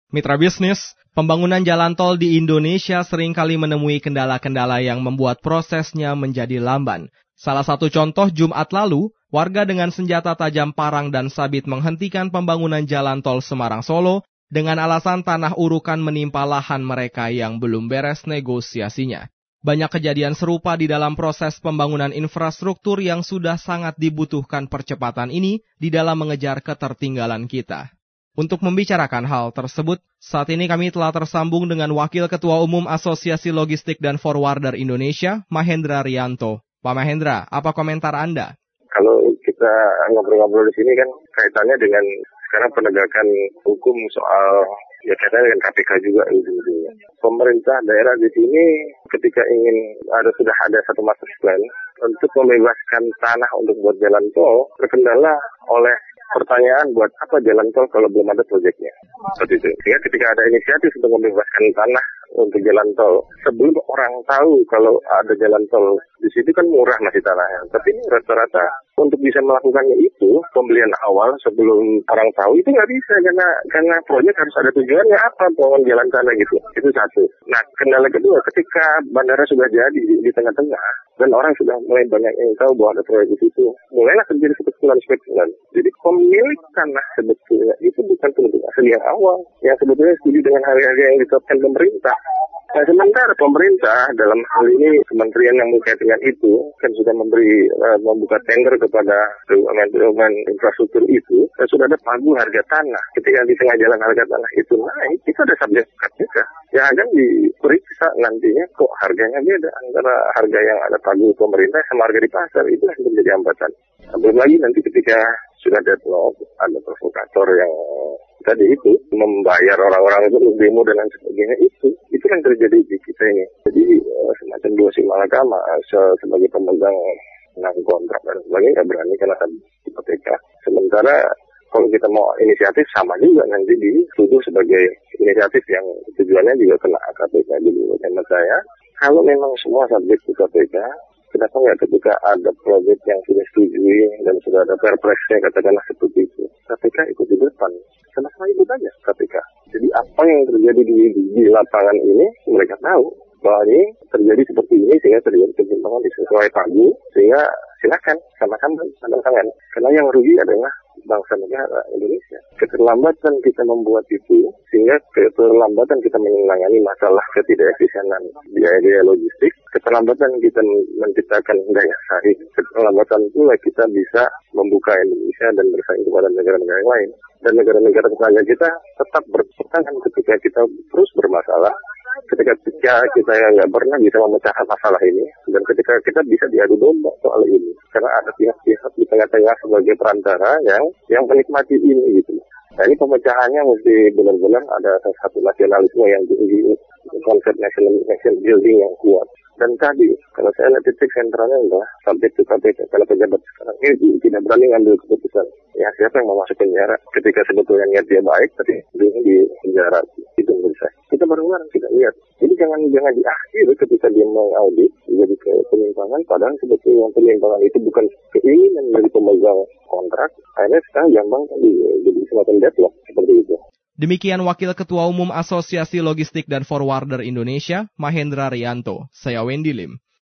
Mitra bisnis, pembangunan jalan tol di Indonesia seringkali menemui kendala-kendala yang membuat prosesnya menjadi lamban. Salah satu contoh Jumat lalu, warga dengan senjata tajam parang dan sabit menghentikan pembangunan jalan tol Semarang-Solo dengan alasan tanah urukan menimpa lahan mereka yang belum beres negosiasinya. Banyak kejadian serupa di dalam proses pembangunan infrastruktur yang sudah sangat dibutuhkan percepatan ini di dalam mengejar ketertinggalan kita. Untuk membicarakan hal tersebut, saat ini kami telah tersambung dengan Wakil Ketua Umum Asosiasi Logistik dan Forwarder Indonesia, Mahendra Rianto. Pak Mahendra, apa komentar Anda? Kalau kita ngobrol-ngobrol di sini kan kaitannya dengan sekarang penegakan hukum soal kaitannya dengan KPK juga ujung-ujungnya. Pemerintah daerah di sini ketika ingin sudah ada satu master plan untuk membebaskan tanah untuk buat jalan tol, terkendala oleh pertanyaan buat apa jalan tol kalau belum ada proyeknya. Seperti itu. Sehingga ketika ada inisiatif untuk membebaskan tanah untuk jalan tol, sebelum orang tahu kalau ada jalan tol di situ kan murah masih tanahnya. Tapi rata-rata untuk bisa melakukannya itu, pembelian awal sebelum orang tahu itu nggak bisa karena proyek harus ada tujuannya apa bangun jalan tanah gitu. Itu satu. Nah, kendala kedua ketika bandara sudah jadi di tengah-tengah dan orang sudah mulai banyak yang tahu bahwa ada proyek di situ, mulailah terjadi spekulan. Jadi pemilik tanah sebetulnya itu bukan penduduk asli yang awal, yang sebetulnya setuju dengan harga-harga yang ditetapkan pemerintah. Nah, sementara pemerintah dalam hal ini kementerian yang berkaitan dengan itu kan sudah membuka tender kepada BUMN infrastruktur itu dan sudah ada pagu harga tanah. Ketika di tengah jalan harga tanah itu naik, itu ada subjek juga yang akan diperiksa nantinya kok harganya beda antara harga yang ada pagu pemerintah sama harga di pasar. Itu yang menjadi hambatan. Belum lagi nanti ketika sudah deadlock, ada provokator yang tadi itu membayar orang-orang itu untuk demo dan lain sebagainya, itu yang terjadi di kita ini. Jadi semacam dua simalakama sebagai pemegang kontrak dan sebagainya nggak berani karena tadi hipoteka. Sementara kalau kita mau inisiatif sama juga nanti dituduh sebagai inisiatif yang tujuannya juga kena KPK. Jadi menurut saya kalau memang semua subjek ke KPK, kenapa nggak ketika ada proyek yang sudah setujui dan sudah ada perpresnya katakanlah seperti itu, KPK ikut di depan. Kenapa ikut aja KPK? Jadi apa yang terjadi di lapangan ini mereka tahu bahwa ini terjadi seperti ini sehingga terjadi penyimpangan sesuai pagu, sehingga silakan sama-sama tanda tangan. Karena yang rugi adalah bangsa negara Indonesia. Keterlambatan kita membuat itu, sehingga keterlambatan kita menangani masalah ketidakeksistenan biaya logistik, keterlambatan kita menciptakan daya saing, keterlambatan pula kita bisa membuka Indonesia dan bersaing kepada negara-negara yang lain. Dan negara-negara tetangga kita tetap berpertahan ketika kita terus bermasalah, ketika kita nggak pernah bisa memecahkan masalah ini, dan ketika kita bisa diadu domba soal ini, karena ada pihak-pihak di tengah-tengah sebagai perantara yang menikmati ini gitu. Nah, ini pemecahannya mesti benar-benar ada satu nasionalisme yang tinggi, konsep nation building yang kuat. Dan tadi, kalau saya lihat titik sentralnya adalah subjek to KPK. Kalau pejabat sekarang ini tidak berani ngambil keputusan, ya siapa yang mau masuk penjara ketika sebetulnya niat dia baik, tapi dia di penjara. Itu menurut saya. Kita bareng-bareng kita lihat. Jadi jangan di akhir ketika dia mengaudit jadi penyimpangan, padahal sebetulnya penyimpangan itu bukan keinginan dari pemegang kontrak. Akhirnya sekarang gampang jadi semacam deadlock seperti itu. Demikian Wakil Ketua Umum Asosiasi Logistik dan Forwarder Indonesia, Mahendra Rianto. Saya Wendy Lim.